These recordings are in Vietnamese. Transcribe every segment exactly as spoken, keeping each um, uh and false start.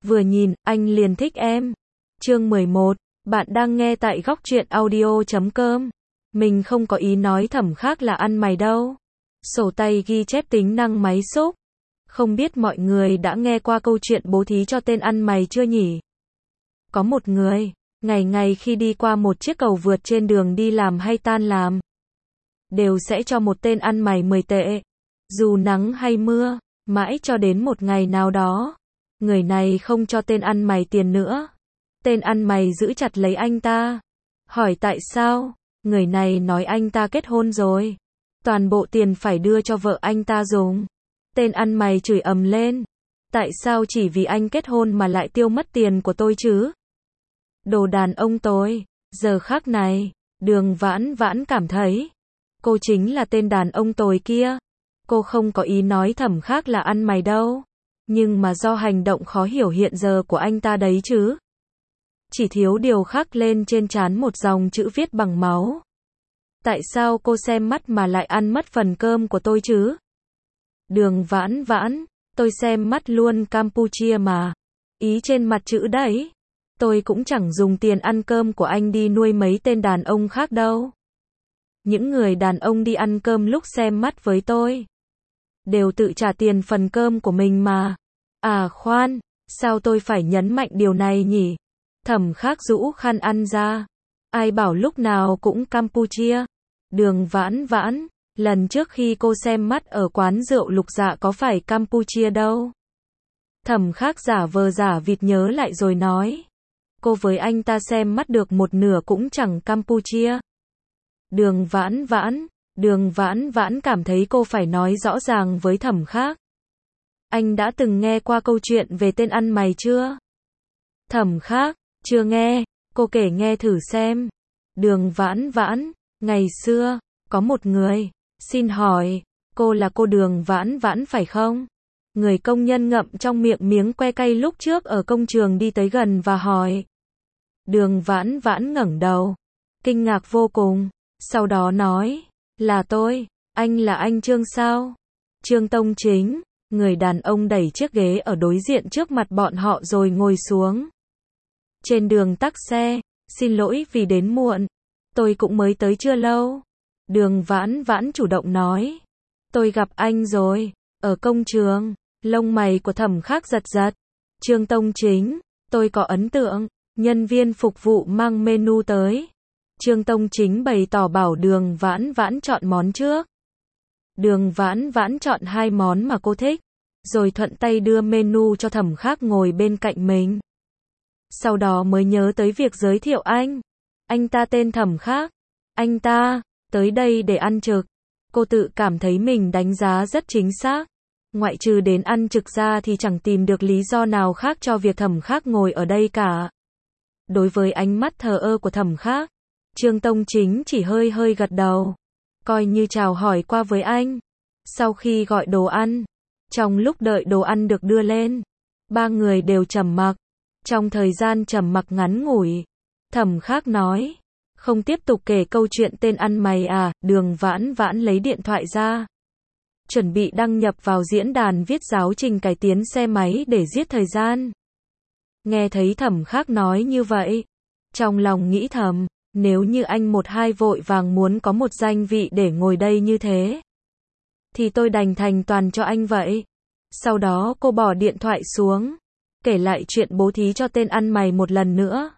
vừa nhìn, anh liền thích em. Chương mười một, bạn đang nghe tại góc truyện audio chấm com. Mình không có ý nói Thẩm Khắc là ăn mày đâu. Sổ tay ghi chép tính năng máy xúc. Không biết mọi người đã nghe qua câu chuyện bố thí cho tên ăn mày chưa nhỉ? Có một người, ngày ngày khi đi qua một chiếc cầu vượt trên đường đi làm hay tan làm, đều sẽ cho một tên ăn mày mười tệ. Dù nắng hay mưa, mãi cho đến một ngày nào đó, người này không cho tên ăn mày tiền nữa. Tên ăn mày giữ chặt lấy anh ta. Hỏi tại sao? Người này nói anh ta kết hôn rồi. Toàn bộ tiền phải đưa cho vợ anh ta dùng. Tên ăn mày chửi ầm lên. Tại sao chỉ vì anh kết hôn mà lại tiêu mất tiền của tôi chứ? Đồ đàn ông tôi. Giờ khắc này, Đường Vãn Vãn cảm thấy cô chính là tên đàn ông tồi kia. Cô không có ý nói Thẩm Khắc là ăn mày đâu. Nhưng mà do hành động khó hiểu hiện giờ của anh ta đấy chứ. Chỉ thiếu điều khắc lên trên trán một dòng chữ viết bằng máu. Tại sao cô xem mắt mà lại ăn mất phần cơm của tôi chứ? Đường Vãn Vãn, tôi xem mắt luôn Campuchia mà. Ý trên mặt chữ đấy. Tôi cũng chẳng dùng tiền ăn cơm của anh đi nuôi mấy tên đàn ông khác đâu. Những người đàn ông đi ăn cơm lúc xem mắt với tôi đều tự trả tiền phần cơm của mình mà. À khoan, sao tôi phải nhấn mạnh điều này nhỉ? Thẩm Khắc rũ khăn ăn ra. Ai bảo lúc nào cũng Campuchia? Đường Vãn Vãn, lần trước khi cô xem mắt ở quán rượu Lục Dạ có phải Campuchia đâu? Thẩm Khắc giả vờ giả vịt nhớ lại rồi nói. Cô với anh ta xem mắt được một nửa cũng chẳng Campuchia. Đường Vãn Vãn, Đường Vãn Vãn cảm thấy cô phải nói rõ ràng với Thẩm Khắc. Anh đã từng nghe qua câu chuyện về tên ăn mày chưa? Thẩm Khắc, chưa nghe, cô kể nghe thử xem. Đường Vãn Vãn, ngày xưa, có một người, xin hỏi, cô là cô Đường Vãn Vãn phải không? Người công nhân ngậm trong miệng miếng que cay lúc trước ở công trường đi tới gần và hỏi. Đường Vãn Vãn ngẩng đầu, kinh ngạc vô cùng, sau đó nói, là tôi, anh là anh Trương sao? Trương Tông Chính, người đàn ông đẩy chiếc ghế ở đối diện trước mặt bọn họ rồi ngồi xuống. Trên đường tắc xe, xin lỗi vì đến muộn, tôi cũng mới tới chưa lâu. Đường Vãn Vãn chủ động nói, tôi gặp anh rồi, ở công trường. Lông mày của Thẩm Khắc giật giật. Trương Tông Chính, tôi có ấn tượng, nhân viên phục vụ mang menu tới. Trương Tông Chính bày tỏ bảo Đường Vãn Vãn chọn món trước. Đường Vãn Vãn chọn hai món mà cô thích, rồi thuận tay đưa menu cho Thẩm Khắc ngồi bên cạnh mình. Sau đó mới nhớ tới việc giới thiệu anh. Anh ta tên Thẩm Khắc. Anh ta, tới đây để ăn trực. Cô tự cảm thấy mình đánh giá rất chính xác. Ngoại trừ đến ăn trực ra thì chẳng tìm được lý do nào khác cho việc Thẩm Khắc ngồi ở đây cả. Đối với ánh mắt thờ ơ của Thẩm Khắc, Trương Tông Chính chỉ hơi hơi gật đầu, coi như chào hỏi qua với anh. Sau khi gọi đồ ăn, trong lúc đợi đồ ăn được đưa lên, ba người đều trầm mặc. Trong thời gian trầm mặc ngắn ngủi, Thẩm Khắc nói, không tiếp tục kể câu chuyện tên ăn mày à? Đường Vãn Vãn lấy điện thoại ra, chuẩn bị đăng nhập vào diễn đàn viết giáo trình cải tiến xe máy để giết thời gian. Nghe thấy Thẩm Khắc nói như vậy, trong lòng nghĩ thầm, nếu như anh một hai vội vàng muốn có một danh vị để ngồi đây như thế, thì tôi đành thành toàn cho anh vậy. Sau đó cô bỏ điện thoại xuống, kể lại chuyện bố thí cho tên ăn mày một lần nữa.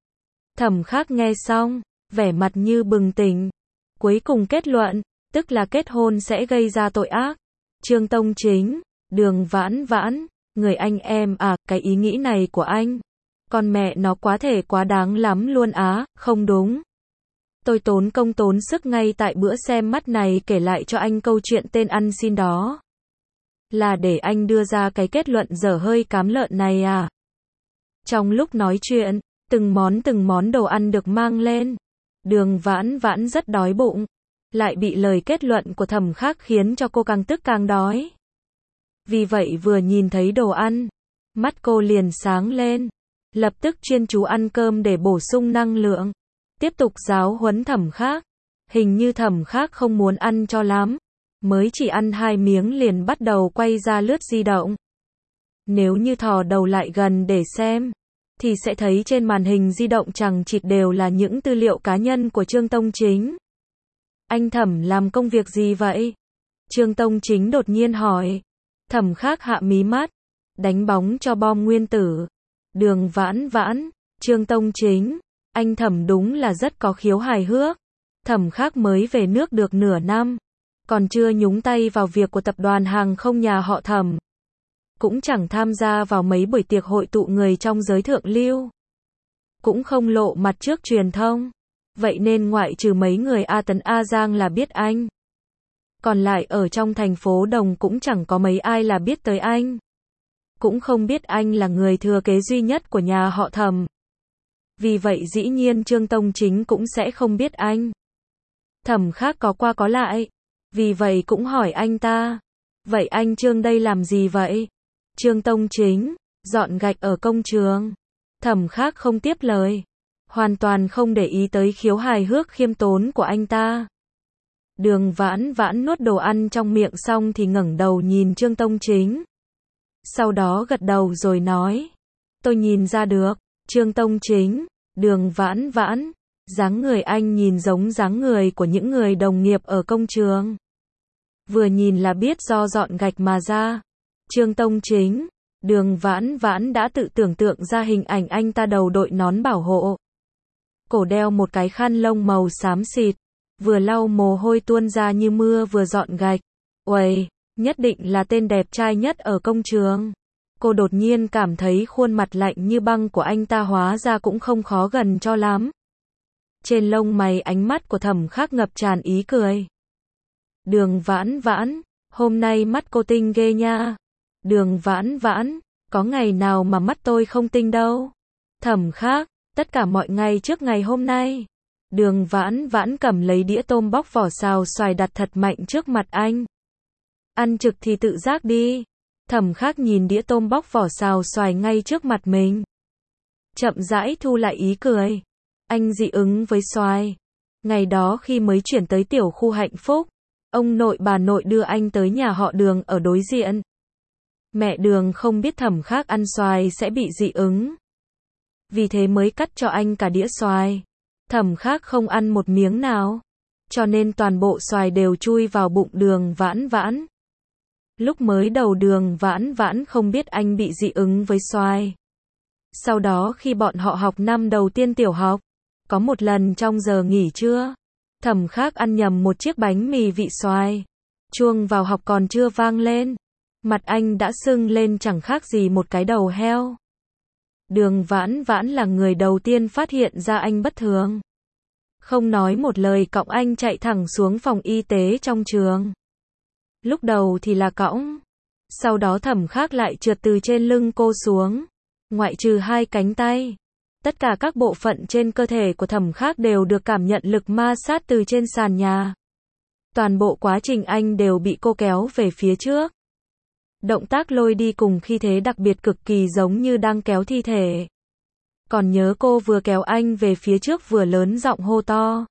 Thẩm Khắc nghe xong, vẻ mặt như bừng tỉnh. Cuối cùng kết luận, tức là kết hôn sẽ gây ra tội ác. Trương Tông Chính, Đường Vãn Vãn, người anh em à, cái ý nghĩ này của anh, con mẹ nó quá thể quá đáng lắm luôn á, không đúng. Tôi tốn công tốn sức ngay tại bữa xem mắt này kể lại cho anh câu chuyện tên ăn xin đó. Là để anh đưa ra cái kết luận dở hơi cám lợn này à. Trong lúc nói chuyện, từng món từng món đồ ăn được mang lên. Đường Vãn Vãn rất đói bụng. Lại bị lời kết luận của Thẩm Khắc khiến cho cô càng tức càng đói. Vì vậy vừa nhìn thấy đồ ăn, mắt cô liền sáng lên. Lập tức chuyên chú ăn cơm để bổ sung năng lượng. Tiếp tục giáo huấn Thẩm Khắc. Hình như Thẩm Khắc không muốn ăn cho lắm. Mới chỉ ăn hai miếng liền bắt đầu quay ra lướt di động. Nếu như thò đầu lại gần để xem, thì sẽ thấy trên màn hình di động chằng chịt đều là những tư liệu cá nhân của Trương Tông Chính. Anh Thẩm làm công việc gì vậy? Trương Tông Chính đột nhiên hỏi. Thẩm Khắc hạ mí mắt. Đánh bóng cho bom nguyên tử. Đường Vãn Vãn. Trương Tông Chính. Anh Thẩm đúng là rất có khiếu hài hước. Thẩm Khắc mới về nước được nửa năm. Còn chưa nhúng tay vào việc của tập đoàn hàng không nhà họ Thẩm. Cũng chẳng tham gia vào mấy buổi tiệc hội tụ người trong giới thượng lưu. Cũng không lộ mặt trước truyền thông. Vậy nên ngoại trừ mấy người A Tấn A Giang là biết anh. Còn lại ở trong thành phố Đồng cũng chẳng có mấy ai là biết tới anh. Cũng không biết anh là người thừa kế duy nhất của nhà họ Thẩm. Vì vậy dĩ nhiên Trương Tông Chính cũng sẽ không biết anh. Thẩm Khắc có qua có lại. Vì vậy cũng hỏi anh ta. Vậy anh Trương đây làm gì vậy? Trương Tông Chính. Dọn gạch ở công trường. Thẩm Khắc không tiếp lời. Hoàn toàn không để ý tới khiếu hài hước khiêm tốn của anh ta. Đường Vãn Vãn nuốt đồ ăn trong miệng xong thì ngẩng đầu nhìn Trương Tông Chính. Sau đó gật đầu rồi nói. Tôi nhìn ra được. Trương Tông Chính. Đường Vãn Vãn. Dáng người anh nhìn giống dáng người của những người đồng nghiệp ở công trường. Vừa nhìn là biết do dọn gạch mà ra. Trương Tông Chính. Đường Vãn Vãn đã tự tưởng tượng ra hình ảnh anh ta đầu đội nón bảo hộ. Cổ đeo một cái khăn lông màu xám xịt. Vừa lau mồ hôi tuôn ra như mưa vừa dọn gạch. Uầy, nhất định là tên đẹp trai nhất ở công trường. Cô đột nhiên cảm thấy khuôn mặt lạnh như băng của anh ta hóa ra cũng không khó gần cho lắm. Trên lông mày ánh mắt của Thẩm Khắc ngập tràn ý cười. Đường Vãn Vãn, hôm nay mắt cô tinh ghê nha. Đường Vãn Vãn, có ngày nào mà mắt tôi không tinh đâu. Thẩm Khắc, tất cả mọi ngày trước ngày hôm nay. Đường Vãn Vãn cầm lấy đĩa tôm bóc vỏ xào xoài đặt thật mạnh trước mặt anh. Ăn trực thì tự giác đi. Thẩm Khắc nhìn đĩa tôm bóc vỏ xào xoài ngay trước mặt mình. Chậm rãi thu lại ý cười. Anh dị ứng với xoài. Ngày đó khi mới chuyển tới tiểu khu Hạnh Phúc, ông nội bà nội đưa anh tới nhà họ Đường ở đối diện. Mẹ Đường không biết Thẩm Khắc ăn xoài sẽ bị dị ứng. Vì thế mới cắt cho anh cả đĩa xoài. Thẩm Khắc không ăn một miếng nào. Cho nên toàn bộ xoài đều chui vào bụng Đường Vãn Vãn. Lúc mới đầu Đường Vãn Vãn không biết anh bị dị ứng với xoài. Sau đó khi bọn họ học năm đầu tiên tiểu học, có một lần trong giờ nghỉ trưa, Thẩm Khắc ăn nhầm một chiếc bánh mì vị xoài. Chuông vào học còn chưa vang lên, mặt anh đã sưng lên chẳng khác gì một cái đầu heo. Đường Vãn Vãn là người đầu tiên phát hiện ra anh bất thường. Không nói một lời cõng anh chạy thẳng xuống phòng y tế trong trường. Lúc đầu thì là cõng. Sau đó Thẩm Khắc lại trượt từ trên lưng cô xuống. Ngoại trừ hai cánh tay. Tất cả các bộ phận trên cơ thể của Thẩm Khắc đều được cảm nhận lực ma sát từ trên sàn nhà. Toàn bộ quá trình anh đều bị cô kéo về phía trước. Động tác lôi đi cùng khi thế đặc biệt cực kỳ giống như đang kéo thi thể. Còn nhớ cô vừa kéo anh về phía trước vừa lớn giọng hô to.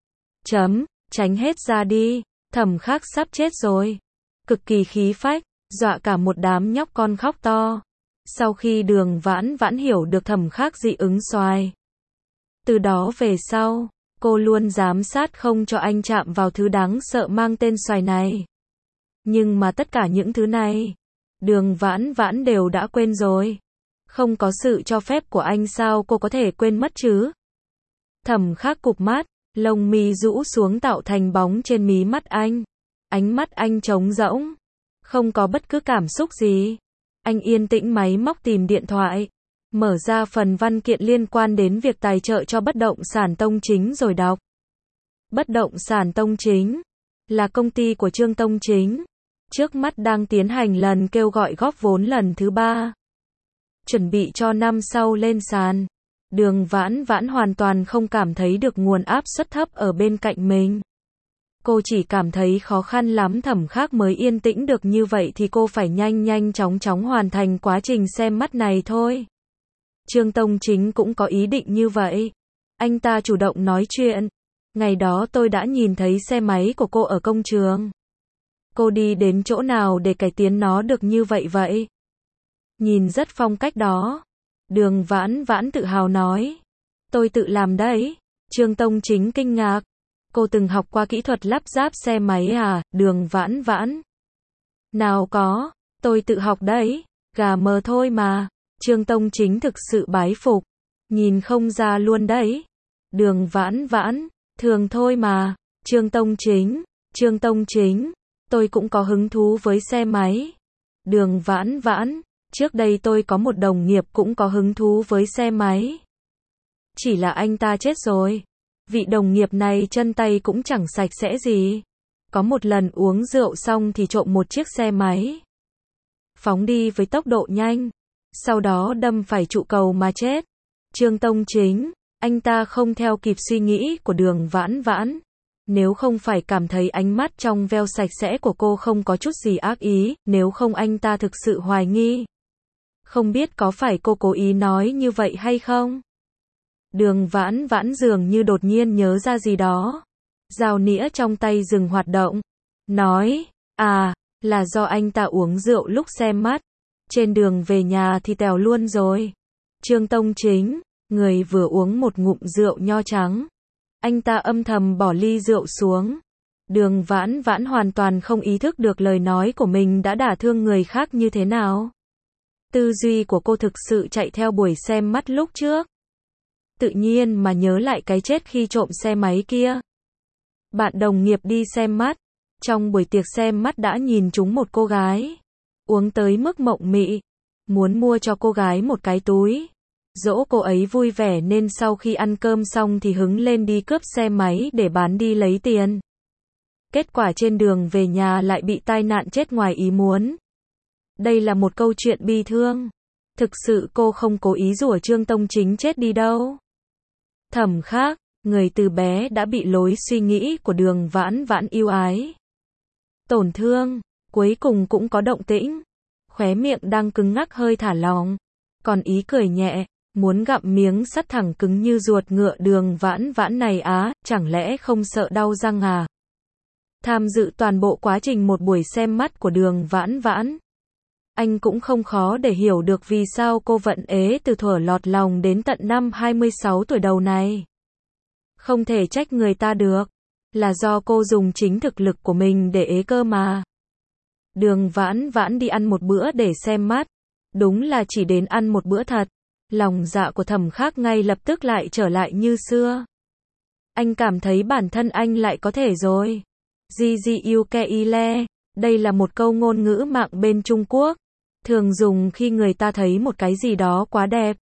Chấm, tránh hết ra đi, Thẩm Khắc sắp chết rồi. Cực kỳ khí phách, dọa cả một đám nhóc con khóc to. Sau khi Đường Vãn Vãn hiểu được Thẩm Khắc dị ứng xoài. Từ đó về sau, cô luôn giám sát không cho anh chạm vào thứ đáng sợ mang tên xoài này. Nhưng mà tất cả những thứ này, Đường Vãn Vãn đều đã quên rồi. Không có sự cho phép của anh sao cô có thể quên mất chứ? Thẩm Khắc cụp mắt, lông mi rũ xuống tạo thành bóng trên mí mắt anh. Ánh mắt anh trống rỗng, không có bất cứ cảm xúc gì. Anh yên tĩnh máy móc tìm điện thoại, mở ra phần văn kiện liên quan đến việc tài trợ cho bất động sản Tông Chính rồi đọc. Bất động sản Tông Chính là công ty của Trương Tông Chính, trước mắt đang tiến hành lần kêu gọi góp vốn lần thứ ba. Chuẩn bị cho năm sau lên sàn. Đường Vãn Vãn hoàn toàn không cảm thấy được nguồn áp suất thấp ở bên cạnh mình. Cô chỉ cảm thấy khó khăn lắm Thẩm Khắc mới yên tĩnh được như vậy thì cô phải nhanh nhanh chóng chóng hoàn thành quá trình xem mắt này thôi. Trương Tông Chính cũng có ý định như vậy. Anh ta chủ động nói chuyện. Ngày đó tôi đã nhìn thấy xe máy của cô ở công trường. Cô đi đến chỗ nào để cải tiến nó được như vậy vậy? Nhìn rất phong cách đó. Đường Vãn Vãn tự hào nói. Tôi tự làm đấy. Trương Tông Chính kinh ngạc. Cô từng học qua kỹ thuật lắp ráp xe máy à, Đường Vãn Vãn? Nào có, tôi tự học đấy. Gà mờ thôi mà. Trương Tông Chính thực sự bái phục. Nhìn không ra luôn đấy. Đường Vãn Vãn, thường thôi mà. Trương Tông Chính, Trương Tông Chính, tôi cũng có hứng thú với xe máy. Đường Vãn Vãn, trước đây tôi có một đồng nghiệp cũng có hứng thú với xe máy. Chỉ là anh ta chết rồi. Vị đồng nghiệp này chân tay cũng chẳng sạch sẽ gì. Có một lần uống rượu xong thì trộm một chiếc xe máy. Phóng đi với tốc độ nhanh. Sau đó đâm phải trụ cầu mà chết. Trương Tông Chính, anh ta không theo kịp suy nghĩ của Đường Vãn Vãn. Nếu không phải cảm thấy ánh mắt trong veo sạch sẽ của cô không có chút gì ác ý, nếu không anh ta thực sự hoài nghi. Không biết có phải cô cố ý nói như vậy hay không? Đường Vãn Vãn dường như đột nhiên nhớ ra gì đó. Dao nĩa trong tay dừng hoạt động. Nói, à, là do anh ta uống rượu lúc xem mắt. Trên đường về nhà thì tèo luôn rồi. Trương Tông Chính, người vừa uống một ngụm rượu nho trắng. Anh ta âm thầm bỏ ly rượu xuống. Đường Vãn Vãn hoàn toàn không ý thức được lời nói của mình đã đả thương người khác như thế nào. Tư duy của cô thực sự chạy theo buổi xem mắt lúc trước. Tự nhiên mà nhớ lại cái chết khi trộm xe máy kia. Bạn đồng nghiệp đi xem mắt. Trong buổi tiệc xem mắt đã nhìn trúng một cô gái. Uống tới mức mộng mị. Muốn mua cho cô gái một cái túi. Dỗ cô ấy vui vẻ nên sau khi ăn cơm xong thì hứng lên đi cướp xe máy để bán đi lấy tiền. Kết quả trên đường về nhà lại bị tai nạn chết ngoài ý muốn. Đây là một câu chuyện bi thương. Thực sự cô không cố ý rủa Trương Tông Chính chết đi đâu. Thẩm Khác, người từ bé đã bị lối suy nghĩ của Đường Vãn Vãn yêu ái. Tổn thương, cuối cùng cũng có động tĩnh. Khóe miệng đang cứng ngắc hơi thả lỏng. Còn ý cười nhẹ, muốn gặm miếng sắt thẳng cứng như ruột ngựa Đường Vãn Vãn này á, chẳng lẽ không sợ đau răng à? Tham dự toàn bộ quá trình một buổi xem mắt của Đường Vãn Vãn. Anh cũng không khó để hiểu được vì sao cô vận ế từ thuở lọt lòng đến tận năm hai mươi sáu tuổi đầu này. Không thể trách người ta được, là do cô dùng chính thực lực của mình để ế cơ mà. Đường Vãn Vãn đi ăn một bữa để xem mắt, đúng là chỉ đến ăn một bữa thật. Lòng dạ của Thẩm Khác ngay lập tức lại trở lại như xưa. Anh cảm thấy bản thân anh lại có thể rồi. Ji Yuke Ile, đây là một câu ngôn ngữ mạng bên Trung Quốc, thường dùng khi người ta thấy một cái gì đó quá đẹp.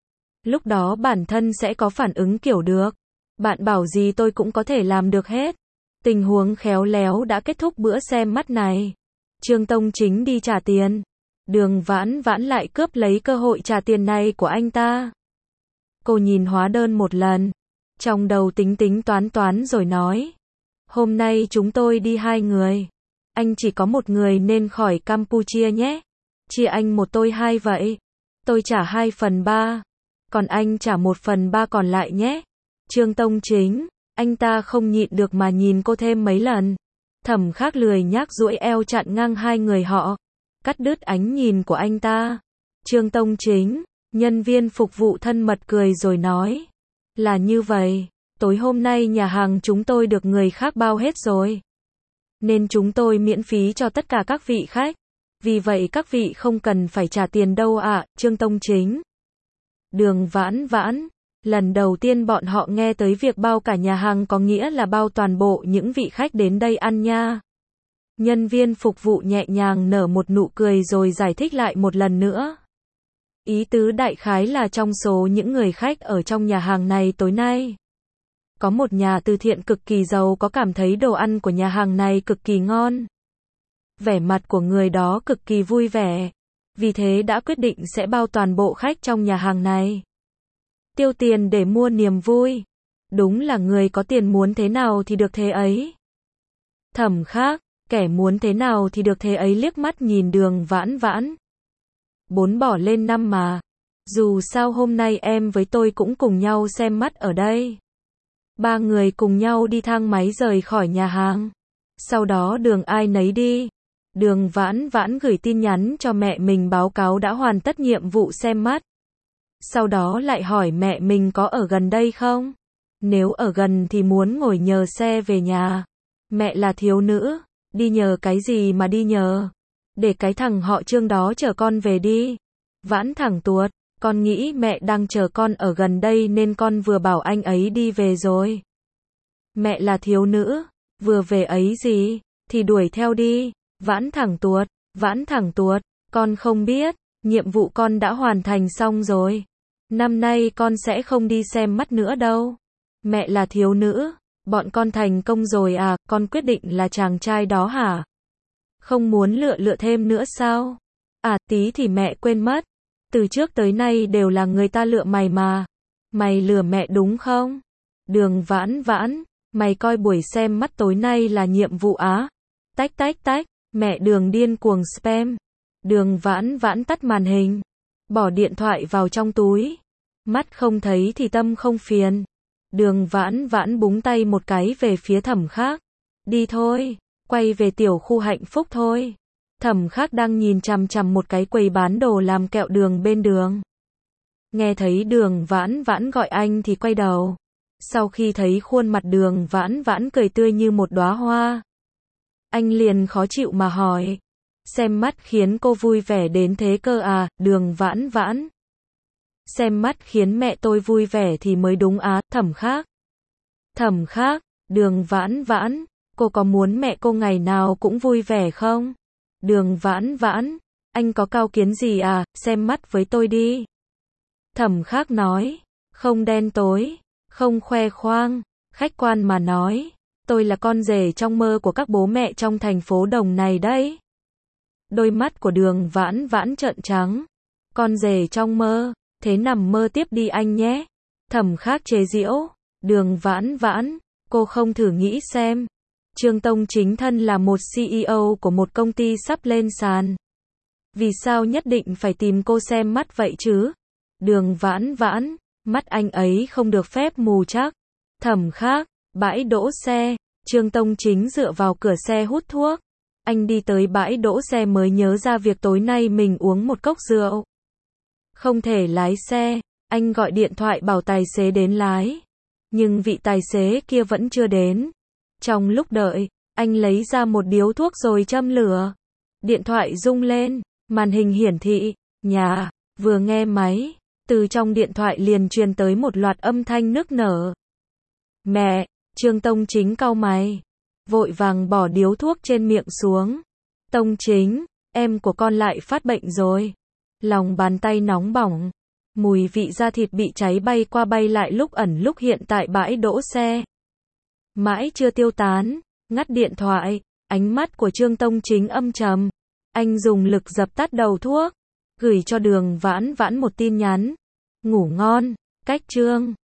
Lúc đó bản thân sẽ có phản ứng kiểu được. Bạn bảo gì tôi cũng có thể làm được hết. Tình huống khéo léo đã kết thúc bữa xem mắt này. Trương Tông Chính đi trả tiền. Đường Vãn Vãn lại cướp lấy cơ hội trả tiền này của anh ta. Cô nhìn hóa đơn một lần. Trong đầu tính tính toán toán rồi nói. Hôm nay chúng tôi đi hai người. Anh chỉ có một người nên khỏi Campuchia nhé. Chia anh một tôi hai vậy. Tôi trả hai phần ba. Còn anh trả một phần ba còn lại nhé. Trương Tông Chính, anh ta không nhịn được mà nhìn cô thêm mấy lần. Thẩm Khác lười nhác duỗi eo chặn ngang hai người họ. Cắt đứt ánh nhìn của anh ta. Trương Tông Chính, nhân viên phục vụ thân mật cười rồi nói. Là như vậy, tối hôm nay nhà hàng chúng tôi được người khác bao hết rồi. Nên chúng tôi miễn phí cho tất cả các vị khách. Vì vậy các vị không cần phải trả tiền đâu ạ, à, Trương Tông Chính. Đường Vãn Vãn, lần đầu tiên bọn họ nghe tới việc bao cả nhà hàng có nghĩa là bao toàn bộ những vị khách đến đây ăn nha. Nhân viên phục vụ nhẹ nhàng nở một nụ cười rồi giải thích lại một lần nữa. Ý tứ đại khái là trong số những người khách ở trong nhà hàng này tối nay, có một nhà từ thiện cực kỳ giàu có cảm thấy đồ ăn của nhà hàng này cực kỳ ngon. Vẻ mặt của người đó cực kỳ vui vẻ. Vì thế đã quyết định sẽ bao toàn bộ khách trong nhà hàng này. Tiêu tiền để mua niềm vui. Đúng là người có tiền muốn thế nào thì được thế ấy. Thẩm Khác, kẻ muốn thế nào thì được thế ấy liếc mắt nhìn Đường Vãn Vãn. Bốn bỏ lên năm mà. Dù sao hôm nay em với tôi cũng cùng nhau xem mắt ở đây. Ba người cùng nhau đi thang máy rời khỏi nhà hàng. Sau đó đường ai nấy đi. Đường Vãn Vãn gửi tin nhắn cho mẹ mình báo cáo đã hoàn tất nhiệm vụ xem mắt. Sau đó lại hỏi mẹ mình có ở gần đây không? Nếu ở gần thì muốn ngồi nhờ xe về nhà. Mẹ là thiếu nữ, đi nhờ cái gì mà đi nhờ? Để cái thằng họ Trương đó chở con về đi. Vãn thẳng tuột, con nghĩ mẹ đang chờ con ở gần đây nên con vừa bảo anh ấy đi về rồi. Mẹ là thiếu nữ, vừa về ấy gì, thì đuổi theo đi. Vãn thẳng tuột, vãn thẳng tuột, con không biết, nhiệm vụ con đã hoàn thành xong rồi. Năm nay con sẽ không đi xem mắt nữa đâu. Mẹ là thiếu nữ, bọn con thành công rồi à, con quyết định là chàng trai đó hả? Không muốn lựa lựa thêm nữa sao? À, tí thì mẹ quên mất. Từ trước tới nay đều là người ta lựa mày mà. Mày lừa mẹ đúng không? Đường Vãn Vãn, mày coi buổi xem mắt tối nay là nhiệm vụ á. Tách tách tách, mẹ Đường điên cuồng spam. Đường Vãn Vãn tắt màn hình, bỏ điện thoại vào trong túi. Mắt không thấy thì tâm không phiền. Đường Vãn Vãn búng tay một cái về phía Thẩm Khác. Đi thôi, quay về tiểu khu hạnh phúc thôi. Thẩm Khác đang nhìn chằm chằm một cái quầy bán đồ làm kẹo đường bên đường. Nghe thấy Đường Vãn Vãn gọi anh thì quay đầu. Sau khi thấy khuôn mặt Đường Vãn Vãn cười tươi như một đóa hoa, anh liền khó chịu mà hỏi. Xem mắt khiến cô vui vẻ đến thế cơ à, Đường Vãn Vãn? Xem mắt khiến mẹ tôi vui vẻ thì mới đúng á, Thẩm Khác. Thẩm Khác, Đường Vãn Vãn, cô có muốn mẹ cô ngày nào cũng vui vẻ không? Đường Vãn Vãn, anh có cao kiến gì à, xem mắt với tôi đi. Thẩm Khác nói, không đen tối, không khoe khoang, khách quan mà nói, tôi là con rể trong mơ của các bố mẹ trong thành phố Đồng này đấy. Đôi mắt của Đường Vãn Vãn trợn trắng. Con rể trong mơ, thế nằm mơ tiếp đi anh nhé. Thẩm Khác chế giễu. Đường Vãn Vãn, cô không thử nghĩ xem. Trương Tông chính thân là một xê e ô của một công ty sắp lên sàn. Vì sao nhất định phải tìm cô xem mắt vậy chứ? Đường Vãn Vãn, mắt anh ấy không được phép mù chắc. Thẩm Khác, bãi đỗ xe. Trương Tông chính dựa vào cửa xe hút thuốc. Anh đi tới bãi đỗ xe mới nhớ ra việc tối nay mình uống một cốc rượu. Không thể lái xe, anh gọi điện thoại bảo tài xế đến lái. Nhưng vị tài xế kia vẫn chưa đến. Trong lúc đợi, anh lấy ra một điếu thuốc rồi châm lửa. Điện thoại rung lên, màn hình hiển thị, nhà, vừa nghe máy, từ trong điện thoại liền truyền tới một loạt âm thanh nức nở. Mẹ, Trương Tông Chính cau mày, vội vàng bỏ điếu thuốc trên miệng xuống. Tông Chính, em của con lại phát bệnh rồi. Lòng bàn tay nóng bỏng, mùi vị da thịt bị cháy bay qua bay lại lúc ẩn lúc hiện tại bãi đỗ xe. Mãi chưa tiêu tán, ngắt điện thoại, ánh mắt của Trương Tông Chính âm trầm. Anh dùng lực dập tắt đầu thuốc, gửi cho Đường Vãn Vãn một tin nhắn. Ngủ ngon, cách Trương.